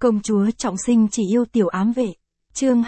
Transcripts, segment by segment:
Công chúa trọng sinh chỉ yêu tiểu ám vệ. Chương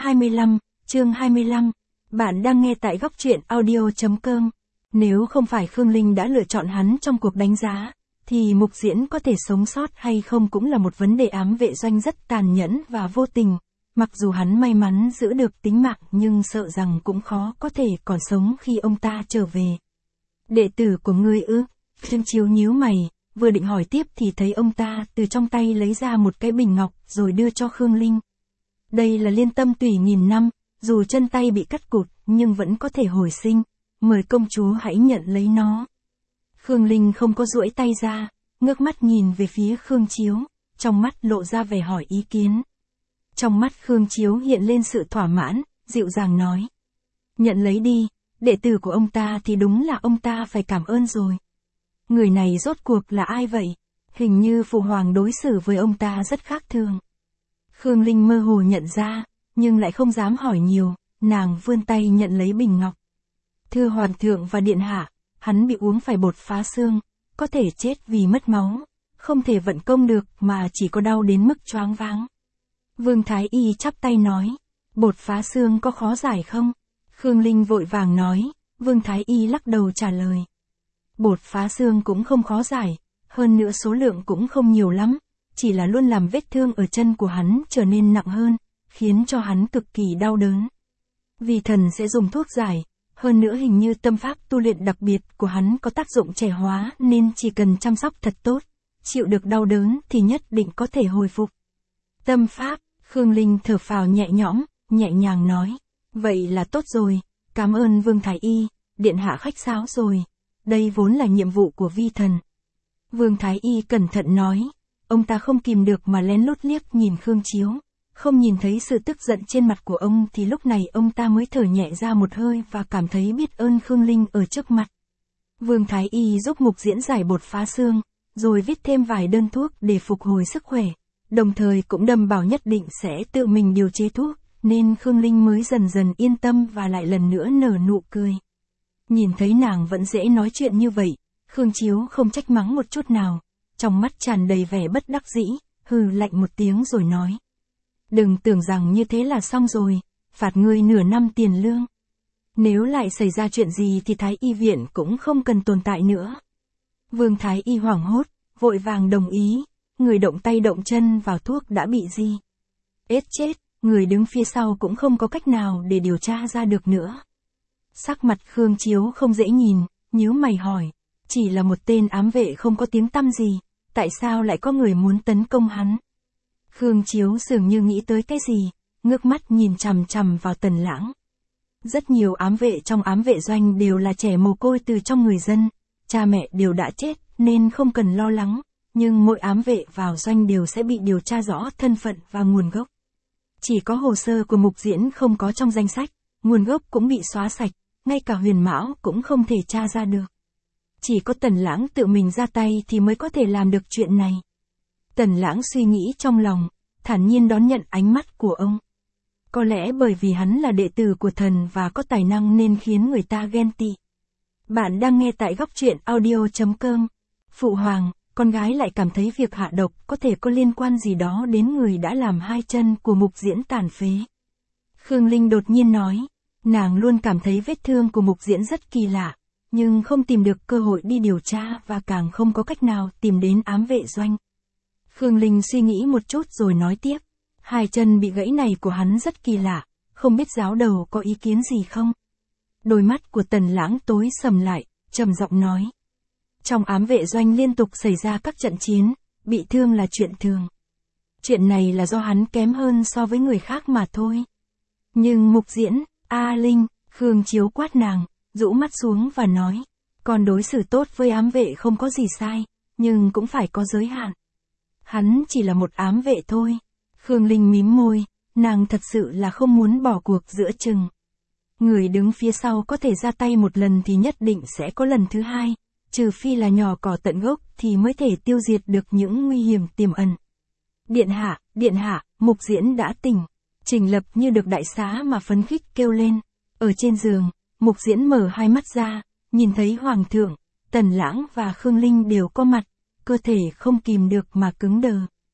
25. Bạn đang nghe tại góc truyện audio.com. Nếu không phải Khương Linh đã lựa chọn hắn trong cuộc đánh giá, thì Mục Diễn có thể sống sót hay không cũng là một vấn đề. Ám vệ doanh rất tàn nhẫn và vô tình. Mặc dù hắn may mắn giữ được tính mạng nhưng sợ rằng cũng khó có thể còn sống khi ông ta trở về. Đệ tử của ngươi ư? Trương Chiếu nhíu mày, vừa định hỏi tiếp thì thấy ông ta từ trong tay lấy ra một cái bình ngọc rồi đưa cho Khương Linh. Đây là liên tâm tùy nghìn năm, dù chân tay bị cắt cụt nhưng vẫn có thể hồi sinh, mời công chúa hãy nhận lấy nó. Khương Linh không có duỗi tay ra, ngước mắt nhìn về phía Khương Chiếu, trong mắt lộ ra vẻ hỏi ý kiến. Trong mắt Khương Chiếu hiện lên sự thỏa mãn, dịu dàng nói. Nhận lấy đi, đệ tử của ông ta thì đúng là ông ta phải cảm ơn rồi. Người này rốt cuộc là ai vậy? Hình như phụ hoàng đối xử với ông ta rất khác thường. Khương Linh mơ hồ nhận ra, nhưng lại không dám hỏi nhiều, nàng vươn tay nhận lấy bình ngọc. Thưa hoàng thượng và điện hạ, hắn bị uống phải bột phá xương, có thể chết vì mất máu, không thể vận công được mà chỉ có đau đến mức choáng váng. Vương Thái Y chắp tay nói, bột phá xương có khó giải không? Khương Linh vội vàng nói, Vương Thái Y lắc đầu trả lời. Bột phá xương cũng không khó giải, hơn nữa số lượng cũng không nhiều lắm, chỉ là luôn làm vết thương ở chân của hắn trở nên nặng hơn, khiến cho hắn cực kỳ đau đớn. Vì thần sẽ dùng thuốc giải, hơn nữa hình như tâm pháp tu luyện đặc biệt của hắn có tác dụng trẻ hóa nên chỉ cần chăm sóc thật tốt, chịu được đau đớn thì nhất định có thể hồi phục. Tâm pháp, Khương Linh thở phào nhẹ nhõm, nhẹ nhàng nói, vậy là tốt rồi, cảm ơn Vương Thái Y, điện hạ khách sáo rồi. Đây vốn là nhiệm vụ của vi thần. Vương Thái Y cẩn thận nói, ông ta không kìm được mà lén lút liếc nhìn Khương Chiếu, không nhìn thấy sự tức giận trên mặt của ông thì lúc này ông ta mới thở nhẹ ra một hơi và cảm thấy biết ơn Khương Linh ở trước mặt. Vương Thái Y giúp Mục Diễn giải bột phá xương, rồi viết thêm vài đơn thuốc để phục hồi sức khỏe, đồng thời cũng đâm bảo nhất định sẽ tự mình điều chế thuốc, nên Khương Linh mới dần dần yên tâm và lại lần nữa nở nụ cười. Nhìn thấy nàng vẫn dễ nói chuyện như vậy, Khương Chiếu không trách mắng một chút nào, trong mắt tràn đầy vẻ bất đắc dĩ, hừ lạnh một tiếng rồi nói. Đừng tưởng rằng như thế là xong rồi, phạt ngươi nửa năm tiền lương. Nếu lại xảy ra chuyện gì thì Thái Y viện cũng không cần tồn tại nữa. Vương Thái Y hoảng hốt, vội vàng đồng ý, người động tay động chân vào thuốc đã bị gì. Ết chết, người đứng phía sau cũng không có cách nào để điều tra ra được nữa. Sắc mặt Khương Chiếu không dễ nhìn, nhíu mày hỏi, chỉ là một tên ám vệ không có tiếng tăm gì, tại sao lại có người muốn tấn công hắn? Khương Chiếu dường như nghĩ tới cái gì, ngước mắt nhìn chằm chằm vào Tần Lãng. Rất nhiều ám vệ trong ám vệ doanh đều là trẻ mồ côi từ trong người dân, cha mẹ đều đã chết nên không cần lo lắng, nhưng mỗi ám vệ vào doanh đều sẽ bị điều tra rõ thân phận và nguồn gốc. Chỉ có hồ sơ của Mục Diễn không có trong danh sách, nguồn gốc cũng bị xóa sạch. Ngay cả Huyền Mão cũng không thể tra ra được. Chỉ có Tần Lãng tự mình ra tay thì mới có thể làm được chuyện này. Tần Lãng suy nghĩ trong lòng, thản nhiên đón nhận ánh mắt của ông. Có lẽ bởi vì hắn là đệ tử của thần và có tài năng nên khiến người ta ghen tị. Bạn đang nghe tại góc truyện audio.com. Phụ hoàng, con gái lại cảm thấy việc hạ độc có thể có liên quan gì đó đến người đã làm hai chân của Mục Diễn tàn phế. Khương Linh đột nhiên nói. Nàng luôn cảm thấy vết thương của Mục Diễn rất kỳ lạ, nhưng không tìm được cơ hội đi điều tra và càng không có cách nào tìm đến ám vệ doanh. Khương Linh suy nghĩ một chút rồi nói tiếp, hai chân bị gãy này của hắn rất kỳ lạ, không biết giáo đầu có ý kiến gì không? Đôi mắt của Tần Lãng tối sầm lại, trầm giọng nói. Trong ám vệ doanh liên tục xảy ra các trận chiến, bị thương là chuyện thường. Chuyện này là do hắn kém hơn so với người khác mà thôi. Nhưng Mục Diễn, A Linh, Khương Chiếu quát nàng, rũ mắt xuống và nói, còn đối xử tốt với ám vệ không có gì sai, nhưng cũng phải có giới hạn. Hắn chỉ là một ám vệ thôi. Khương Linh mím môi, nàng thật sự là không muốn bỏ cuộc giữa chừng. Người đứng phía sau có thể ra tay một lần thì nhất định sẽ có lần thứ hai, trừ phi là nhỏ cỏ tận gốc thì mới thể tiêu diệt được những nguy hiểm tiềm ẩn. Điện hạ, Mục Diễn đã tỉnh. Trình Lập như được đại xá mà phấn khích kêu lên. Ở trên giường, Mục Diễn mở hai mắt ra, nhìn thấy Hoàng thượng, Tần Lãng và Khương Linh đều có mặt, cơ thể không kìm được mà cứng đờ.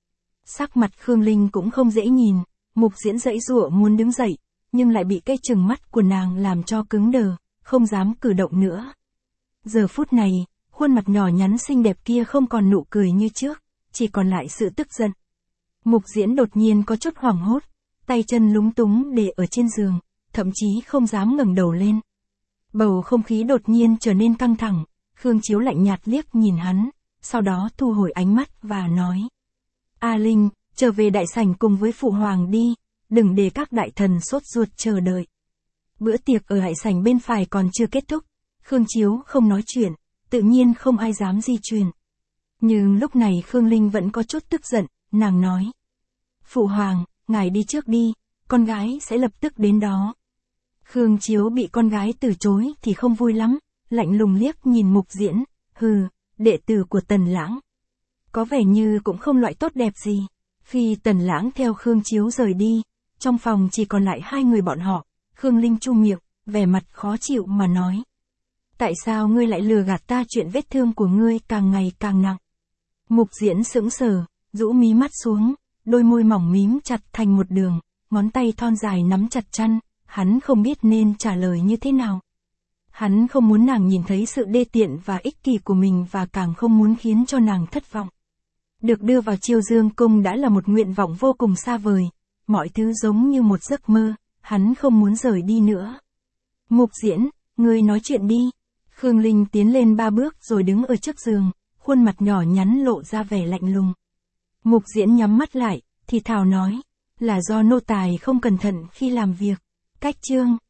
Sắc mặt Khương Linh cũng không dễ nhìn, Mục Diễn giãy giụa muốn đứng dậy, nhưng lại bị cái chừng mắt của nàng làm cho cứng đờ, không dám cử động nữa. Giờ phút này, khuôn mặt nhỏ nhắn xinh đẹp kia không còn nụ cười như trước, chỉ còn lại sự tức giận. Mục Diễn đột nhiên có chút hoảng hốt, tay chân lúng túng để ở trên giường, thậm chí không dám ngẩng đầu lên. Bầu không khí đột nhiên trở nên căng thẳng, Khương Chiếu lạnh nhạt liếc nhìn hắn, sau đó thu hồi ánh mắt và nói. A Linh, trở về đại sảnh cùng với phụ hoàng đi, đừng để các đại thần sốt ruột chờ đợi. Bữa tiệc ở đại sảnh bên phải còn chưa kết thúc, Khương Chiếu không nói chuyện, tự nhiên không ai dám di chuyển. Nhưng lúc này Khương Linh vẫn có chút tức giận, nàng nói. Phụ hoàng, ngài đi trước đi, con gái sẽ lập tức đến đó. Khương Chiếu bị con gái từ chối thì không vui lắm, lạnh lùng liếc nhìn Mục Diễn, hừ, đệ tử của Tần Lãng. Có vẻ như cũng không loại tốt đẹp gì. Khi Tần Lãng theo Khương Chiếu rời đi, trong phòng chỉ còn lại hai người bọn họ, Khương Linh chu miệng, vẻ mặt khó chịu mà nói. Tại sao ngươi lại lừa gạt ta, chuyện vết thương của ngươi càng ngày càng nặng? Mục Diễn sững sờ, rũ mí mắt xuống, đôi môi mỏng mím chặt thành một đường, ngón tay thon dài nắm chặt chăn, hắn không biết nên trả lời như thế nào. Hắn không muốn nàng nhìn thấy sự đê tiện và ích kỷ của mình và càng không muốn khiến cho nàng thất vọng. Được đưa vào Chiêu Dương Cung đã là một nguyện vọng vô cùng xa vời, mọi thứ giống như một giấc mơ, hắn không muốn rời đi nữa. Mục Diễn, ngươi nói chuyện đi. Khương Linh tiến lên 3 bước rồi đứng ở trước giường, khuôn mặt nhỏ nhắn lộ ra vẻ lạnh lùng. Mục Diễn nhắm mắt lại, thì thào nói, là do nô tài không cẩn thận khi làm việc. Cách chương